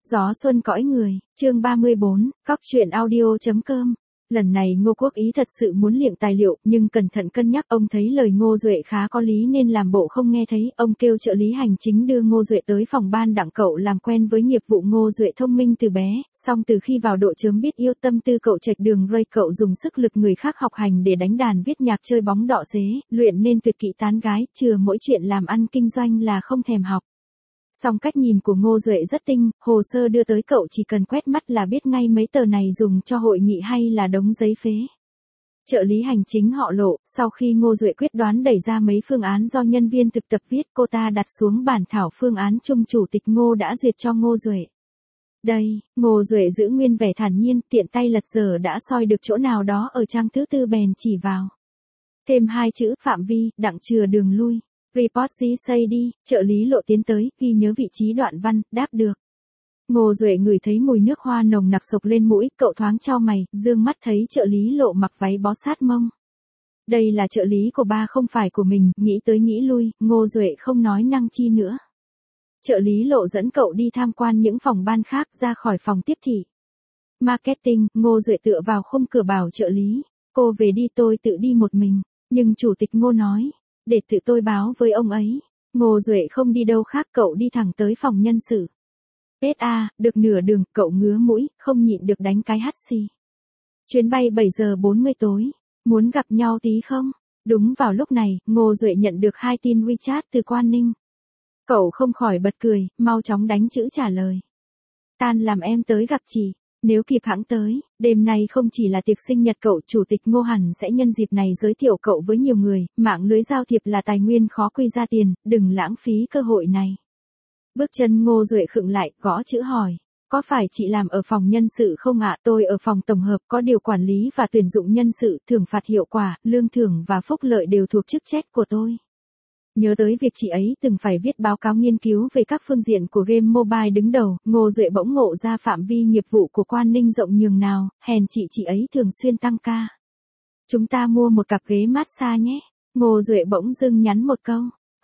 Gió xuân cõi người, chương 34, cóc truyện audio.com. Lần này Ngô Quốc Ý thật sự muốn liệng tài liệu, nhưng cẩn thận cân nhắc, ông thấy lời Ngô Duệ khá có lý nên làm bộ không nghe thấy. Ông kêu trợ lý hành chính đưa Ngô Duệ tới phòng ban đặng cậu làm quen với nghiệp vụ. Ngô Duệ thông minh từ bé, song từ khi vào độ chớm biết yêu, tâm tư cậu chệch đường ray. Cậu dùng sức lực người khác học hành để đánh đàn viết nhạc chơi bóng đọ dế, luyện nên tuyệt kỹ tán gái, chừa mỗi chuyện làm ăn kinh doanh là không thèm học. Song cách nhìn của Ngô Duệ rất tinh, hồ sơ đưa tới cậu chỉ cần quét mắt là biết ngay mấy tờ này dùng cho hội nghị hay là đống giấy phế. Trợ lý hành chính họ Lộ, sau khi Ngô Duệ quyết đoán đẩy ra mấy phương án do nhân viên thực tập viết, cô ta đặt xuống bản thảo phương án chung chủ tịch Ngô đã duyệt cho Ngô Duệ. Đây, Ngô Duệ giữ nguyên vẻ thản nhiên, tiện tay lật dở đã soi được chỗ nào đó ở trang thứ tư bèn chỉ vào. Thêm hai chữ phạm vi, đặng chừa đường lui. Report gì xây đi, trợ lý Lộ tiến tới, ghi nhớ vị trí đoạn văn, đáp được. Ngô Duệ ngửi thấy mùi nước hoa nồng nặc sộc lên mũi, cậu thoáng chau mày, dương mắt thấy trợ lý Lộ mặc váy bó sát mông. Đây là trợ lý của ba không phải của mình, nghĩ tới nghĩ lui, Ngô Duệ không nói năng chi nữa. Trợ lý Lộ dẫn cậu đi tham quan những phòng ban khác, ra khỏi phòng tiếp thị marketing. Ngô Duệ tựa vào khung cửa bảo trợ lý, cô về đi, tôi tự đi một mình. Nhưng chủ tịch Ngô nói, để tự tôi báo với ông ấy. Ngô Duệ không đi đâu khác, cậu đi thẳng tới phòng nhân sự. SA, được nửa đường, cậu ngứa mũi, không nhịn được đánh cái hắt xì. Chuyến bay 7 giờ 40 tối, muốn gặp nhau tí không? Đúng vào lúc này, Ngô Duệ nhận được 2 tin WeChat từ Quan Ninh. Cậu không khỏi bật cười, mau chóng đánh chữ trả lời. Tan làm em tới gặp chị. Nếu kịp hẵng tới, đêm nay không chỉ là tiệc sinh nhật cậu, chủ tịch Ngô hẳn sẽ nhân dịp này giới thiệu cậu với nhiều người, mạng lưới giao thiệp là tài nguyên khó quy ra tiền, đừng lãng phí cơ hội này. Bước chân Ngô Duệ khựng lại, gõ chữ hỏi, có phải chị làm ở phòng nhân sự không ạ? Tôi ở phòng tổng hợp, có điều quản lý và tuyển dụng nhân sự, thưởng phạt hiệu quả, lương thưởng và phúc lợi đều thuộc chức trách của tôi. Nhớ tới việc chị ấy từng phải viết báo cáo nghiên cứu về các phương diện của game mobile đứng đầu, Ngô Duệ bỗng ngộ ra phạm vi nghiệp vụ của Quan Ninh rộng nhường nào, hèn chị ấy thường xuyên tăng ca. Chúng ta mua một cặp ghế massage nhé. Ngô Duệ bỗng dưng nhắn một câu,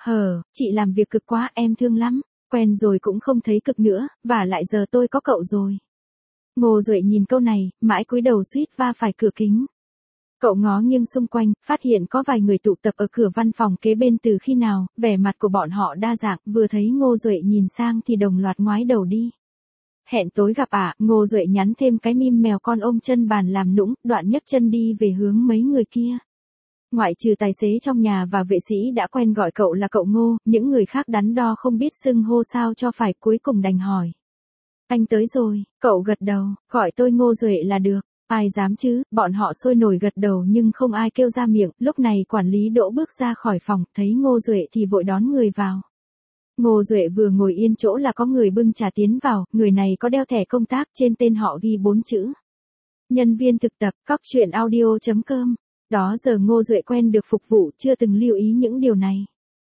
chị làm việc cực quá, em thương lắm, quen rồi cũng không thấy cực nữa, và lại giờ tôi có cậu rồi. Ngô Duệ nhìn câu này, mãi cúi đầu suýt va phải cửa kính. Cậu ngó nghiêng xung quanh, phát hiện có vài người tụ tập ở cửa văn phòng kế bên. Từ khi nào, vẻ mặt của bọn họ đa dạng, vừa thấy Ngô Duệ nhìn sang thì đồng loạt ngoái đầu đi. Hẹn tối gặp ạ, Ngô Duệ nhắn thêm cái meme mèo con ôm chân bàn làm nũng, đoạn nhấc chân đi về hướng mấy người kia. Ngoại trừ tài xế trong nhà và vệ sĩ đã quen gọi cậu là cậu Ngô, những người khác đắn đo không biết xưng hô sao cho phải, cuối cùng đành hỏi. Anh tới rồi, cậu gật đầu, gọi tôi Ngô Duệ là được. Ai dám chứ, bọn họ sôi nổi gật đầu nhưng không ai kêu ra miệng. Lúc này quản lý Đỗ bước ra khỏi phòng, thấy Ngô Duệ thì vội đón người vào. Ngô Duệ vừa ngồi yên chỗ là có người bưng trà tiến vào, người này có đeo thẻ công tác, trên tên họ ghi 4 chữ. Nhân viên thực tập, cóc truyện audio.com. Đó giờ Ngô Duệ quen được phục vụ, chưa từng lưu ý những điều này.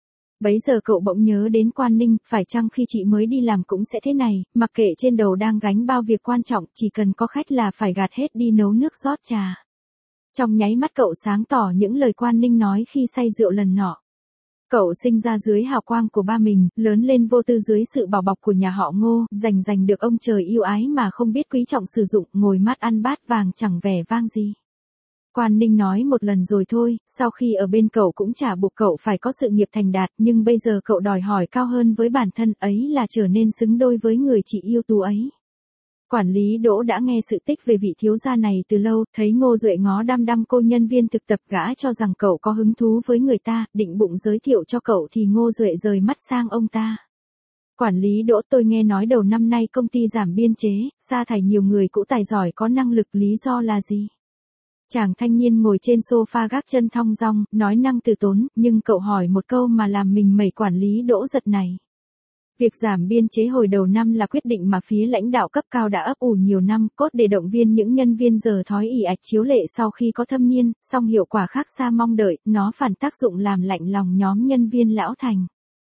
Bấy giờ cậu bỗng nhớ đến Quan Ninh, phải chăng khi chị mới đi làm cũng sẽ thế này, mặc kệ trên đầu đang gánh bao việc quan trọng, chỉ cần có khách là phải gạt hết đi nấu nước rót trà. Trong nháy mắt cậu sáng tỏ những lời Quan Ninh nói khi say rượu lần nọ. Cậu sinh ra dưới hào quang của ba mình, lớn lên vô tư dưới sự bảo bọc của nhà họ Ngô, giành được ông trời yêu ái mà không biết quý trọng sử dụng, ngồi mắt ăn bát vàng chẳng vẻ vang gì. Quan Ninh nói một lần rồi thôi, sau khi ở bên cậu cũng chả buộc cậu phải có sự nghiệp thành đạt, nhưng bây giờ cậu đòi hỏi cao hơn với bản thân, ấy là trở nên xứng đôi với người chị yêu tú ấy. Quản lý Đỗ đã nghe sự tích về vị thiếu gia này từ lâu, thấy Ngô Duệ ngó đăm đăm cô nhân viên thực tập, gã cho rằng cậu có hứng thú với người ta, định bụng giới thiệu cho cậu thì Ngô Duệ rời mắt sang ông ta. Quản lý Đỗ, tôi nghe nói đầu năm nay công ty giảm biên chế, sa thải nhiều người cũ tài giỏi có năng lực, lý do là gì? Chàng thanh niên ngồi trên sofa gác chân thong dong, nói năng từ tốn, nhưng cậu hỏi một câu mà làm mình mẩy quản lý Đỗ giật này. Việc giảm biên chế hồi đầu năm là quyết định mà phía lãnh đạo cấp cao đã ấp ủ nhiều năm, cốt để động viên những nhân viên giờ thói ỷ ạch chiếu lệ sau khi có thâm niên, song hiệu quả khác xa mong đợi, nó phản tác dụng làm lạnh lòng nhóm nhân viên lão thành.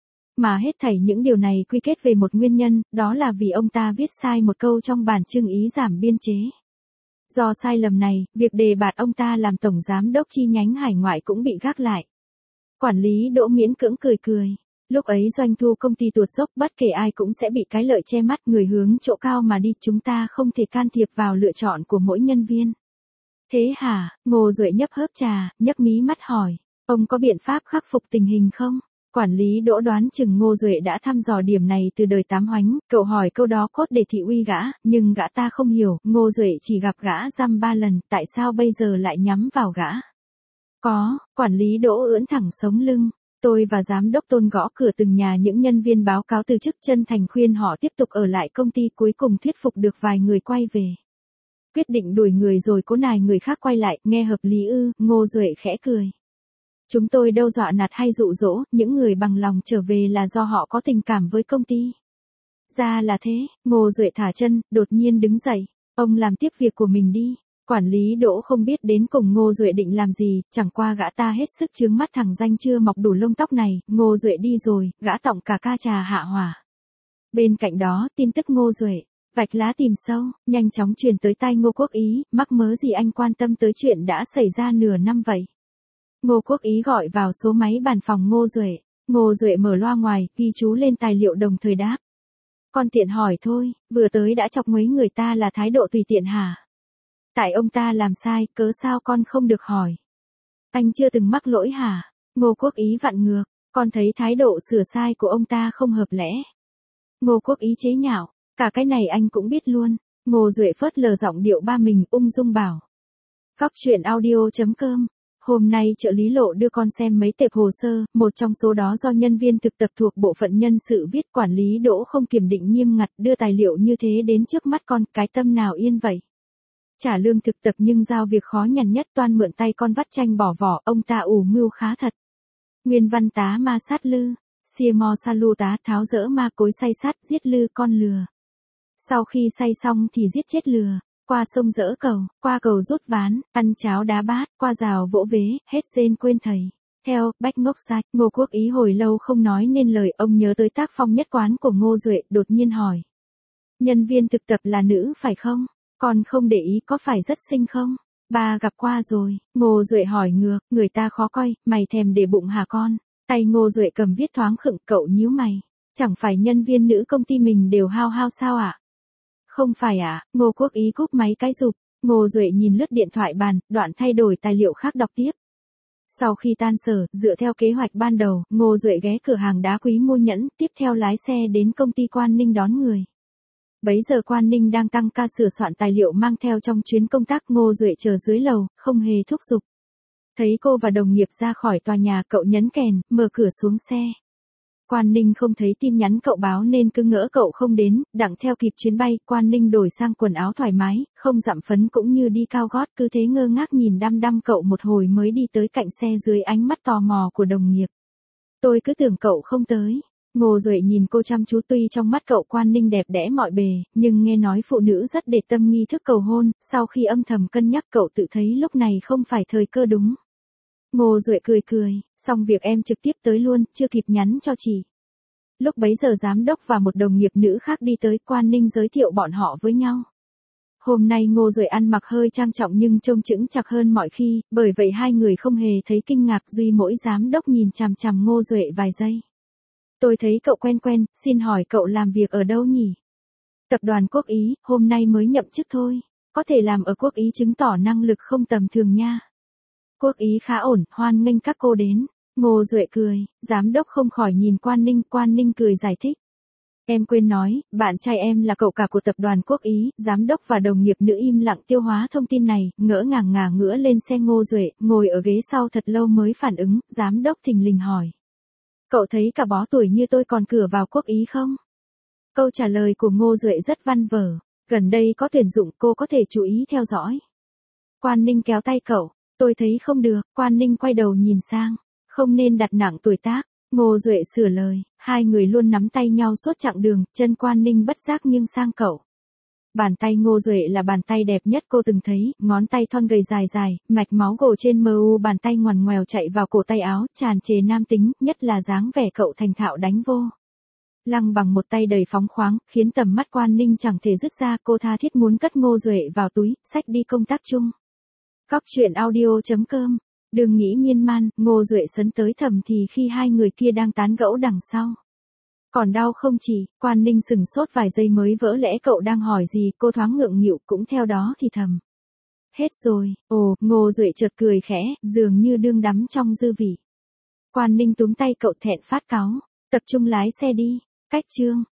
Mà hết thảy những điều này quy kết về một nguyên nhân, đó là vì ông ta viết sai một câu trong bản chương ý giảm biên chế. Do sai lầm này, việc đề bạt ông ta làm tổng giám đốc chi nhánh hải ngoại cũng bị gác lại. Quản lý Đỗ miễn cưỡng cười. Lúc ấy doanh thu công ty tuột dốc, bất kể ai cũng sẽ bị cái lợi che mắt, người hướng chỗ cao mà đi, chúng ta không thể can thiệp vào lựa chọn của mỗi nhân viên. Thế hả? Ngô Duệ nhấp hớp trà, nhấc mí mắt hỏi, ông có biện pháp khắc phục tình hình không? Quản lý Đỗ đoán chừng Ngô Duệ đã thăm dò điểm này từ đời Tám Hoánh, cậu hỏi câu đó cốt để thị uy gã, nhưng gã ta không hiểu, Ngô Duệ chỉ gặp gã dăm 3 lần, tại sao bây giờ lại nhắm vào gã? Có, quản lý Đỗ ưỡn thẳng sống lưng. Tôi và giám đốc Tôn gõ cửa từng nhà những nhân viên báo cáo từ chức, chân thành khuyên họ tiếp tục ở lại công ty, cuối cùng thuyết phục được vài người quay về. Quyết định đuổi người rồi cố nài người khác quay lại, nghe hợp lý ư? Ngô Duệ khẽ cười. Chúng tôi đâu dọa nạt hay dụ dỗ, những người bằng lòng trở về là do họ có tình cảm với công ty. Ra là thế, Ngô Duệ thả chân, đột nhiên đứng dậy. Ông làm tiếp việc của mình đi. Quản lý Đỗ không biết đến cùng Ngô Duệ định làm gì, chẳng qua gã ta hết sức chướng mắt thằng danh chưa mọc đủ lông tóc này. Ngô Duệ đi rồi, gã tọng cả ca trà hạ hỏa. Bên cạnh đó, tin tức Ngô Duệ vạch lá tìm sâu, nhanh chóng truyền tới tai Ngô Quốc Ý, mắc mớ gì anh quan tâm tới chuyện đã xảy ra nửa năm vậy. Ngô Quốc Ý gọi vào số máy bàn phòng Ngô Duệ. Ngô Duệ mở loa ngoài, ghi chú lên tài liệu đồng thời đáp. Con tiện hỏi thôi, vừa tới đã chọc mấy người ta là thái độ tùy tiện hả? Tại ông ta làm sai, cớ sao con không được hỏi? Anh chưa từng mắc lỗi hả? Ngô Quốc Ý vặn ngược, con thấy thái độ sửa sai của ông ta không hợp lẽ. Ngô Quốc Ý chế nhạo, cả cái này anh cũng biết luôn. Ngô Duệ phớt lờ giọng điệu ba mình, ung dung bảo. Góc truyện audio.com. Hôm nay trợ lý Lộ đưa con xem mấy tệp hồ sơ, một trong số đó do nhân viên thực tập thuộc bộ phận nhân sự viết. Quản lý Đỗ không kiểm định nghiêm ngặt, đưa tài liệu như thế đến trước mắt con, cái tâm nào yên vậy? Trả lương thực tập nhưng giao việc khó nhằn nhất, toan mượn tay con vắt chanh bỏ vỏ, ông ta ủ mưu khá thật. Nguyên văn tá ma sát lư, xia mo sa lu tá, tháo dỡ ma cối say sát, giết lư con lừa. Sau khi say xong thì giết chết lừa. Qua sông dỡ cầu, qua cầu rút ván, ăn cháo đá bát, qua rào vỗ vế, hết rên quên thầy. Theo, bách ngốc sạch, Ngô Quốc Ý hồi lâu không nói nên lời, ông nhớ tới tác phong nhất quán của Ngô Duệ, đột nhiên hỏi. Nhân viên thực tập là nữ phải không? Con không để ý, có phải rất xinh không? Ba gặp qua rồi. Ngô Duệ hỏi ngược, người ta khó coi, mày thèm để bụng hả con? Tay Ngô Duệ cầm viết thoáng khựng, cậu nhíu mày. Chẳng phải nhân viên nữ công ty mình đều hao hao sao ạ? Không phải ạ, Ngô Quốc Ý cúp máy cái rụp. Ngô Duệ nhìn lướt điện thoại bàn, đoạn thay đổi tài liệu khác đọc tiếp. Sau khi tan sở, dựa theo kế hoạch ban đầu, Ngô Duệ ghé cửa hàng đá quý mua nhẫn, tiếp theo lái xe đến công ty Quan Ninh đón người. Bấy giờ Quan Ninh đang tăng ca sửa soạn tài liệu mang theo trong chuyến công tác. Ngô Duệ chờ dưới lầu, không hề thúc giục. Thấy cô và đồng nghiệp ra khỏi tòa nhà, cậu nhấn kèn, mở cửa xuống xe. Quan Ninh không thấy tin nhắn cậu báo nên cứ ngỡ cậu không đến, đặng theo kịp chuyến bay. Quan Ninh đổi sang quần áo thoải mái, không dặm phấn cũng như đi cao gót, cứ thế ngơ ngác nhìn đăm đăm cậu một hồi mới đi tới cạnh xe dưới ánh mắt tò mò của đồng nghiệp. Tôi cứ tưởng cậu không tới. Ngô Duệ nhìn cô chăm chú, tuy trong mắt cậu Quan Ninh đẹp đẽ mọi bề, nhưng nghe nói phụ nữ rất để tâm nghi thức cầu hôn, sau khi âm thầm cân nhắc cậu tự thấy lúc này không phải thời cơ đúng. Ngô Duệ cười cười, xong việc em trực tiếp tới luôn, chưa kịp nhắn cho chị. Lúc bấy giờ giám đốc và một đồng nghiệp nữ khác đi tới, Quan Ninh giới thiệu bọn họ với nhau. Hôm nay Ngô Duệ ăn mặc hơi trang trọng nhưng trông chững chạc hơn mọi khi, bởi vậy hai người không hề thấy kinh ngạc, duy mỗi giám đốc nhìn chằm chằm Ngô Duệ vài giây. Tôi thấy cậu quen quen, xin hỏi cậu làm việc ở đâu nhỉ? Tập đoàn Quốc Ý, hôm nay mới nhậm chức thôi. Có thể làm ở Quốc Ý chứng tỏ năng lực không tầm thường nha. Quốc Ý khá ổn, hoan nghênh các cô đến. Ngô Duệ cười, giám đốc không khỏi nhìn Quan Ninh cười giải thích. Em quên nói, bạn trai em là cậu cả của tập đoàn Quốc Ý. Giám đốc và đồng nghiệp nữ im lặng tiêu hóa thông tin này, ngỡ ngàng ngửa lên xe Ngô Duệ, ngồi ở ghế sau thật lâu mới phản ứng. Giám đốc thình lình hỏi. Cậu thấy cả bó tuổi như tôi còn cửa vào Quốc Ý không? Câu trả lời của Ngô Duệ rất văn vở. Gần đây có tuyển dụng, cô có thể chú ý theo dõi. Quan Ninh kéo tay cậu. Tôi thấy không được. Quan Ninh quay đầu nhìn sang. Không nên đặt nặng tuổi tác. Ngô Duệ sửa lời. Hai người luôn nắm tay nhau suốt chặng đường. Chân Quan Ninh bất giác nghiêng sang cậu. Bàn tay Ngô Duệ là bàn tay đẹp nhất cô từng thấy, ngón tay thon gầy dài dài, mạch máu gồ trên mu bàn tay ngoằn ngoèo chạy vào cổ tay áo, tràn trề nam tính, nhất là dáng vẻ cậu thành thạo đánh vô. Lăng bằng một tay đầy phóng khoáng, khiến tầm mắt Quan Ninh chẳng thể dứt ra, cô tha thiết muốn cất Ngô Duệ vào túi, xách đi công tác chung. Góc truyện audio.com Đừng nghĩ miên man, Ngô Duệ sấn tới thầm thì khi hai người kia đang tán gẫu đằng sau. Còn đau không chỉ, Quan Ninh sừng sốt vài giây mới vỡ lẽ cậu đang hỏi gì, cô thoáng ngượng nghịu cũng theo đó thì thầm. Hết rồi, ồ, Ngô Duệ chợt cười khẽ, dường như đương đắm trong dư vị. Quan Ninh túm tay cậu thẹn phát cáu, tập trung lái xe đi, cách chương.